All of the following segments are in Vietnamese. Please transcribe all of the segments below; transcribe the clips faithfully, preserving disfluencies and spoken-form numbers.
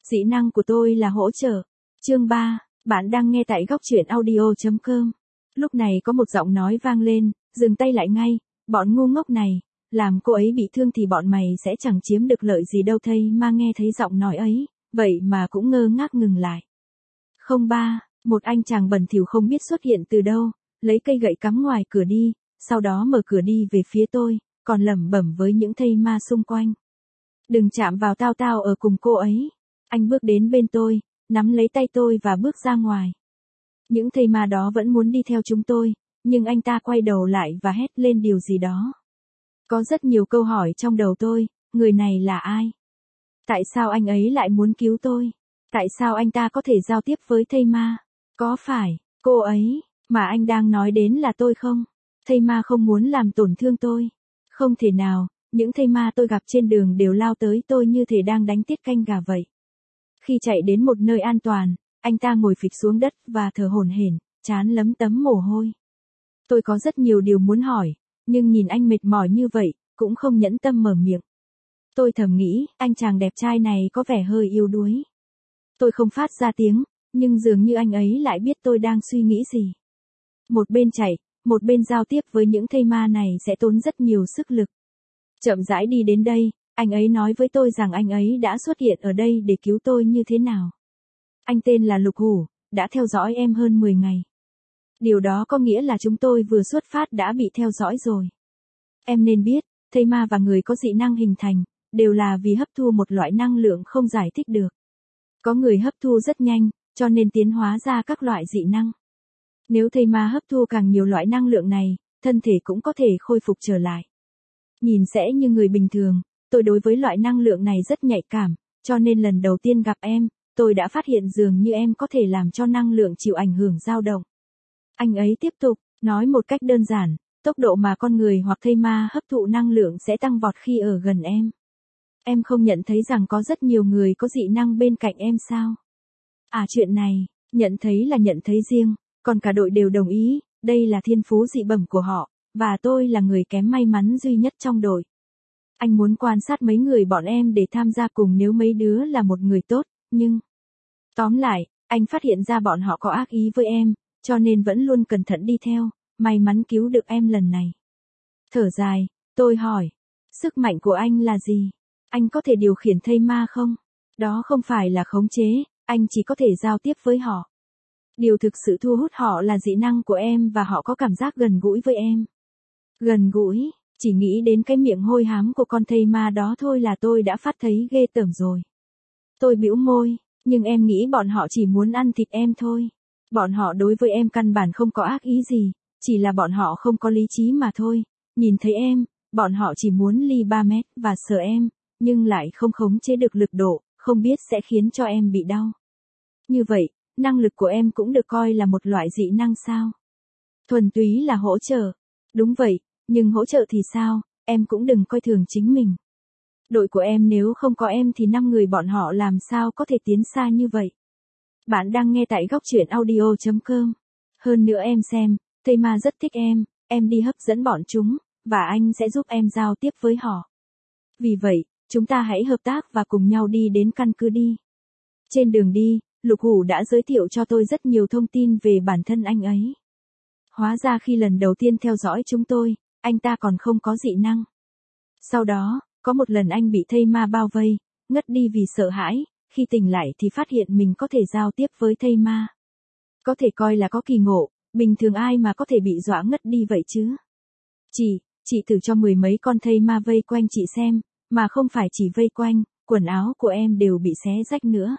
Dị năng của tôi là hỗ trợ. Chương ba, bạn đang nghe tại góc truyện audio chấm com. Lúc này có một giọng nói vang lên, dừng tay lại ngay, bọn ngu ngốc này, làm cô ấy bị thương thì bọn mày sẽ chẳng chiếm được lợi gì đâu. Thây Ma nghe thấy giọng nói ấy, vậy mà cũng ngơ ngác ngừng lại. Không ba, một anh chàng bẩn thỉu không biết xuất hiện từ đâu, lấy cây gậy cắm ngoài cửa đi, sau đó mở cửa đi về phía tôi, còn lẩm bẩm với những thây ma xung quanh. Đừng chạm vào tao, tao ở cùng cô ấy. Anh bước đến bên tôi, nắm lấy tay tôi và bước ra ngoài. Những thây ma đó vẫn muốn đi theo chúng tôi, nhưng anh ta quay đầu lại và hét lên điều gì đó. Có rất nhiều câu hỏi trong đầu tôi, người này là ai? Tại sao anh ấy lại muốn cứu tôi? Tại sao anh ta có thể giao tiếp với thây ma? Có phải, cô ấy, mà anh đang nói đến là tôi không? Thây ma không muốn làm tổn thương tôi. Không thể nào, những thây ma tôi gặp trên đường đều lao tới tôi như thể đang đánh tiết canh gà vậy. Khi chạy đến một nơi an toàn, anh ta ngồi phịch xuống đất và thở hổn hển, trán lấm tấm mồ hôi. Tôi có rất nhiều điều muốn hỏi, nhưng nhìn anh mệt mỏi như vậy, cũng không nhẫn tâm mở miệng. Tôi thầm nghĩ, anh chàng đẹp trai này có vẻ hơi yếu đuối. Tôi không phát ra tiếng, nhưng dường như anh ấy lại biết tôi đang suy nghĩ gì. Một bên chạy, một bên giao tiếp với những thây ma này sẽ tốn rất nhiều sức lực. Chậm rãi đi đến đây, anh ấy nói với tôi rằng anh ấy đã xuất hiện ở đây để cứu tôi như thế nào. Anh tên là Lục Hủ, đã theo dõi em hơn mười ngày. Điều đó có nghĩa là chúng tôi vừa xuất phát đã bị theo dõi rồi. Em nên biết, thây ma và người có dị năng hình thành, đều là vì hấp thu một loại năng lượng không giải thích được. Có người hấp thu rất nhanh, cho nên tiến hóa ra các loại dị năng. Nếu thây ma hấp thu càng nhiều loại năng lượng này, thân thể cũng có thể khôi phục trở lại. Nhìn sẽ như người bình thường, tôi đối với loại năng lượng này rất nhạy cảm, cho nên lần đầu tiên gặp em, tôi đã phát hiện dường như em có thể làm cho năng lượng chịu ảnh hưởng dao động. Anh ấy tiếp tục, nói một cách đơn giản, tốc độ mà con người hoặc thây ma hấp thụ năng lượng sẽ tăng vọt khi ở gần em. Em không nhận thấy rằng có rất nhiều người có dị năng bên cạnh em sao? À, chuyện này, nhận thấy là nhận thấy riêng, còn cả đội đều đồng ý, đây là thiên phú dị bẩm của họ, và tôi là người kém may mắn duy nhất trong đội. Anh muốn quan sát mấy người bọn em để tham gia cùng nếu mấy đứa là một người tốt, nhưng... Tóm lại, anh phát hiện ra bọn họ có ác ý với em, cho nên vẫn luôn cẩn thận đi theo, may mắn cứu được em lần này. Thở dài, tôi hỏi, sức mạnh của anh là gì? Anh có thể điều khiển thây ma không? Đó không phải là khống chế, anh chỉ có thể giao tiếp với họ. Điều thực sự thu hút họ là dị năng của em và họ có cảm giác gần gũi với em. Gần gũi, chỉ nghĩ đến cái miệng hôi hám của con thây ma đó thôi là tôi đã phát thấy ghê tởm rồi. Tôi bĩu môi, nhưng em nghĩ bọn họ chỉ muốn ăn thịt em thôi. Bọn họ đối với em căn bản không có ác ý gì, chỉ là bọn họ không có lý trí mà thôi. Nhìn thấy em, bọn họ chỉ muốn ly ba mét và sờ em, nhưng lại không khống chế được lực độ, không biết sẽ khiến cho em bị đau. Như vậy, năng lực của em cũng được coi là một loại dị năng sao? Thuần túy là hỗ trợ. Đúng vậy, nhưng hỗ trợ thì sao, em cũng đừng coi thường chính mình. Đội của em nếu không có em thì năm người bọn họ làm sao có thể tiến xa như vậy. Bạn đang nghe tại góc truyện audio chấm com. Hơn nữa em xem, thây ma rất thích em, em đi hấp dẫn bọn chúng, và anh sẽ giúp em giao tiếp với họ. Vì vậy, chúng ta hãy hợp tác và cùng nhau đi đến căn cứ đi. Trên đường đi, Lục Hủ đã giới thiệu cho tôi rất nhiều thông tin về bản thân anh ấy. Hóa ra khi lần đầu tiên theo dõi chúng tôi, anh ta còn không có dị năng. Sau đó, có một lần anh bị thây ma bao vây, ngất đi vì sợ hãi, khi tỉnh lại thì phát hiện mình có thể giao tiếp với thây ma. Có thể coi là có kỳ ngộ, bình thường ai mà có thể bị dọa ngất đi vậy chứ? Chị, chị thử cho mười mấy con thây ma vây quanh chị xem, mà không phải chỉ vây quanh, quần áo của em đều bị xé rách nữa.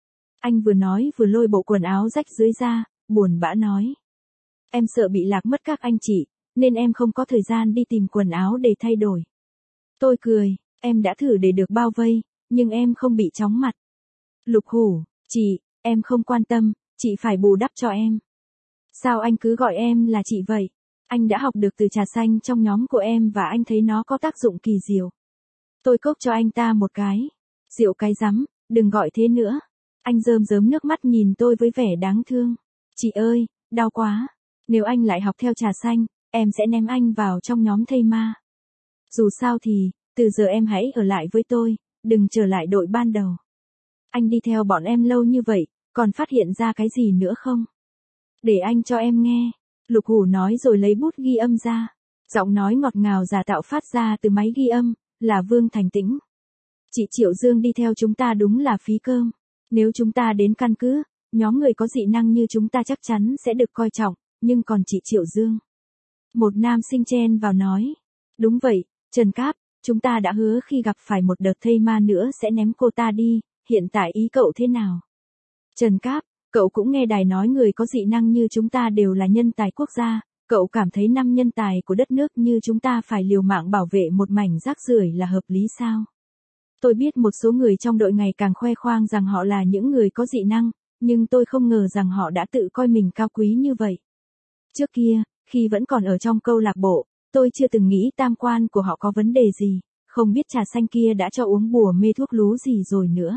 Anh vừa nói vừa lôi bộ quần áo rách dưới ra, buồn bã nói. Em sợ bị lạc mất các anh chị, nên em không có thời gian đi tìm quần áo để thay đổi. Tôi cười, em đã thử để được bao vây, nhưng em không bị chóng mặt. Lục Hủ, chị, em không quan tâm, chị phải bù đắp cho em. Sao anh cứ gọi em là chị vậy? Anh đã học được từ trà xanh trong nhóm của em và anh thấy nó có tác dụng kỳ diệu. Tôi cốc cho anh ta một cái. Rượu cái rắm, đừng gọi thế nữa. Anh rơm rớm nước mắt nhìn tôi với vẻ đáng thương. Chị ơi, đau quá. Nếu anh lại học theo trà xanh, em sẽ ném anh vào trong nhóm thây ma. Dù sao thì, từ giờ em hãy ở lại với tôi, đừng trở lại đội ban đầu. Anh đi theo bọn em lâu như vậy, còn phát hiện ra cái gì nữa không? Để anh cho em nghe. Lục Hủ nói rồi lấy bút ghi âm ra. Giọng nói ngọt ngào giả tạo phát ra từ máy ghi âm, là Vương Thành Tĩnh. Chị Triệu Dương đi theo chúng ta đúng là phí cơm. Nếu chúng ta đến căn cứ, nhóm người có dị năng như chúng ta chắc chắn sẽ được coi trọng, nhưng còn chị Triệu Dương. Một nam sinh chen vào nói. Đúng vậy, Trần Cáp, chúng ta đã hứa khi gặp phải một đợt thây ma nữa sẽ ném cô ta đi, hiện tại ý cậu thế nào? Trần Cáp, cậu cũng nghe đài nói người có dị năng như chúng ta đều là nhân tài quốc gia, cậu cảm thấy năm nhân tài của đất nước như chúng ta phải liều mạng bảo vệ một mảnh rác rưởi là hợp lý sao? Tôi biết một số người trong đội ngày càng khoe khoang rằng họ là những người có dị năng, nhưng tôi không ngờ rằng họ đã tự coi mình cao quý như vậy. Trước kia, khi vẫn còn ở trong câu lạc bộ, tôi chưa từng nghĩ tam quan của họ có vấn đề gì, không biết trà xanh kia đã cho uống bùa mê thuốc lú gì rồi nữa.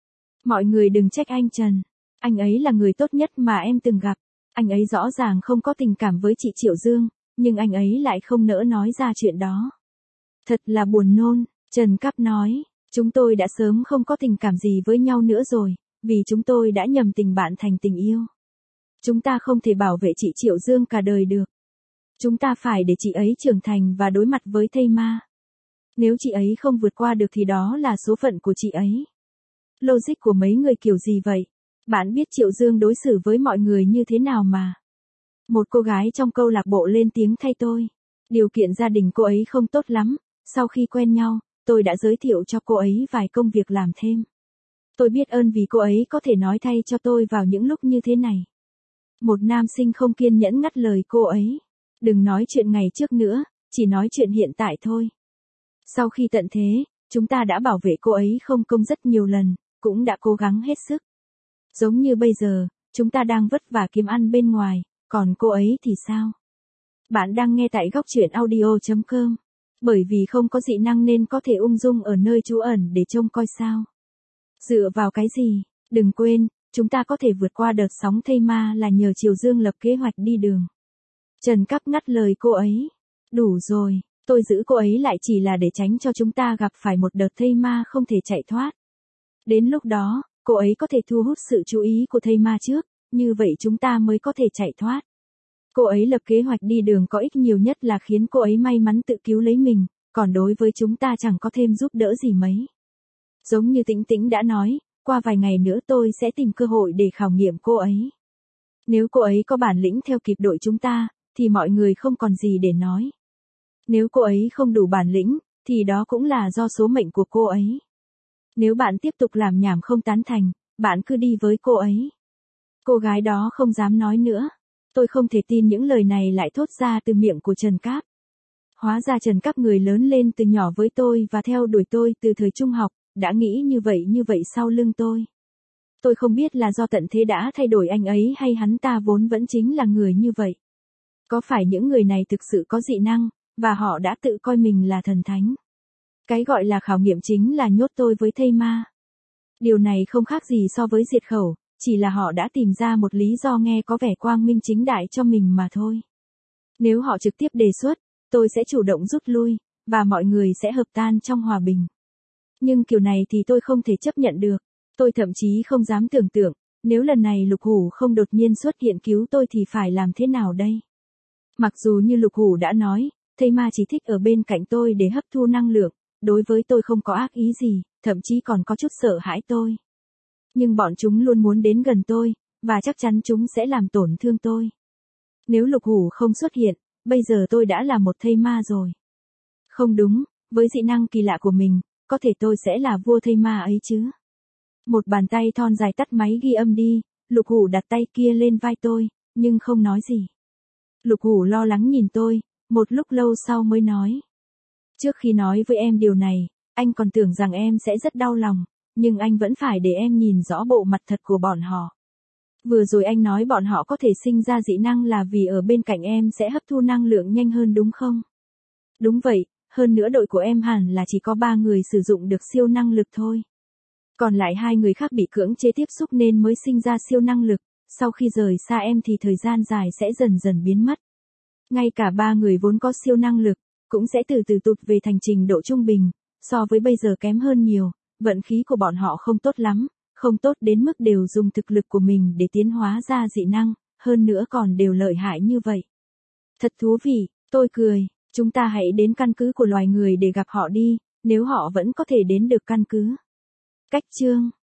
Mọi người đừng trách anh Trần, anh ấy là người tốt nhất mà em từng gặp, anh ấy rõ ràng không có tình cảm với chị Triệu Dương, nhưng anh ấy lại không nỡ nói ra chuyện đó. Thật là buồn nôn, Trần Cáp nói, chúng tôi đã sớm không có tình cảm gì với nhau nữa rồi, vì chúng tôi đã nhầm tình bạn thành tình yêu. Chúng ta không thể bảo vệ chị Triệu Dương cả đời được. Chúng ta phải để chị ấy trưởng thành và đối mặt với thây ma. Nếu chị ấy không vượt qua được thì đó là số phận của chị ấy. Logic của mấy người kiểu gì vậy? Bạn biết Triệu Dương đối xử với mọi người như thế nào mà? Một cô gái trong câu lạc bộ lên tiếng thay tôi. Điều kiện gia đình cô ấy không tốt lắm, sau khi quen nhau, tôi đã giới thiệu cho cô ấy vài công việc làm thêm. Tôi biết ơn vì cô ấy có thể nói thay cho tôi vào những lúc như thế này. Một nam sinh không kiên nhẫn ngắt lời cô ấy. Đừng nói chuyện ngày trước nữa, chỉ nói chuyện hiện tại thôi. Sau khi tận thế, chúng ta đã bảo vệ cô ấy không công rất nhiều lần, cũng đã cố gắng hết sức. Giống như bây giờ, chúng ta đang vất vả kiếm ăn bên ngoài, còn cô ấy thì sao? Bạn đang nghe tại góc truyện audio chấm com. Bởi vì không có dị năng nên có thể ung dung ở nơi trú ẩn để trông coi sao. Dựa vào cái gì? Đừng quên, chúng ta có thể vượt qua đợt sóng thây ma là nhờ Triệu Dương lập kế hoạch đi đường. Trần Cáp ngắt lời cô ấy. Đủ rồi, tôi giữ cô ấy lại chỉ là để tránh cho chúng ta gặp phải một đợt thây ma không thể chạy thoát. Đến lúc đó, cô ấy có thể thu hút sự chú ý của thây ma trước, như vậy chúng ta mới có thể chạy thoát. Cô ấy lập kế hoạch đi đường có ích nhiều nhất là khiến cô ấy may mắn tự cứu lấy mình, còn đối với chúng ta chẳng có thêm giúp đỡ gì mấy. Giống như Tĩnh Tĩnh đã nói, qua vài ngày nữa tôi sẽ tìm cơ hội để khảo nghiệm cô ấy. Nếu cô ấy có bản lĩnh theo kịp đội chúng ta, thì mọi người không còn gì để nói. Nếu cô ấy không đủ bản lĩnh, thì đó cũng là do số mệnh của cô ấy. Nếu bạn tiếp tục làm nhảm không tán thành, bạn cứ đi với cô ấy. Cô gái đó không dám nói nữa. Tôi không thể tin những lời này lại thốt ra từ miệng của Trần Cáp. Hóa ra Trần Cáp người lớn lên từ nhỏ với tôi và theo đuổi tôi từ thời trung học, đã nghĩ như vậy như vậy sau lưng tôi. Tôi không biết là do tận thế đã thay đổi anh ấy hay hắn ta vốn vẫn chính là người như vậy. Có phải những người này thực sự có dị năng, và họ đã tự coi mình là thần thánh. Cái gọi là khảo nghiệm chính là nhốt tôi với thây ma. Điều này không khác gì so với diệt khẩu, chỉ là họ đã tìm ra một lý do nghe có vẻ quang minh chính đại cho mình mà thôi. Nếu họ trực tiếp đề xuất, tôi sẽ chủ động rút lui, và mọi người sẽ hợp tan trong hòa bình. Nhưng kiểu này thì tôi không thể chấp nhận được. Tôi thậm chí không dám tưởng tượng, nếu lần này Lục Hủ không đột nhiên xuất hiện cứu tôi thì phải làm thế nào đây? Mặc dù như Lục Hủ đã nói, thây ma chỉ thích ở bên cạnh tôi để hấp thu năng lượng, đối với tôi không có ác ý gì, thậm chí còn có chút sợ hãi tôi. Nhưng bọn chúng luôn muốn đến gần tôi, và chắc chắn chúng sẽ làm tổn thương tôi. Nếu Lục Hủ không xuất hiện, bây giờ tôi đã là một thây ma rồi. Không đúng, với dị năng kỳ lạ của mình, có thể tôi sẽ là vua thây ma ấy chứ. Một bàn tay thon dài tắt máy ghi âm đi, Lục Hủ đặt tay kia lên vai tôi, nhưng không nói gì. Lục Hủ lo lắng nhìn tôi, một lúc lâu sau mới nói. Trước khi nói với em điều này, anh còn tưởng rằng em sẽ rất đau lòng, nhưng anh vẫn phải để em nhìn rõ bộ mặt thật của bọn họ. Vừa rồi anh nói bọn họ có thể sinh ra dị năng là vì ở bên cạnh em sẽ hấp thu năng lượng nhanh hơn đúng không? Đúng vậy, hơn nữa đội của em hẳn là chỉ có ba người sử dụng được siêu năng lực thôi. Còn lại hai người khác bị cưỡng chế tiếp xúc nên mới sinh ra siêu năng lực, sau khi rời xa em thì thời gian dài sẽ dần dần biến mất. Ngay cả ba người vốn có siêu năng lực, cũng sẽ từ từ tụt về thành trình độ trung bình, so với bây giờ kém hơn nhiều, vận khí của bọn họ không tốt lắm, không tốt đến mức đều dùng thực lực của mình để tiến hóa ra dị năng, hơn nữa còn đều lợi hại như vậy. Thật thú vị, tôi cười, chúng ta hãy đến căn cứ của loài người để gặp họ đi, nếu họ vẫn có thể đến được căn cứ. Cách chương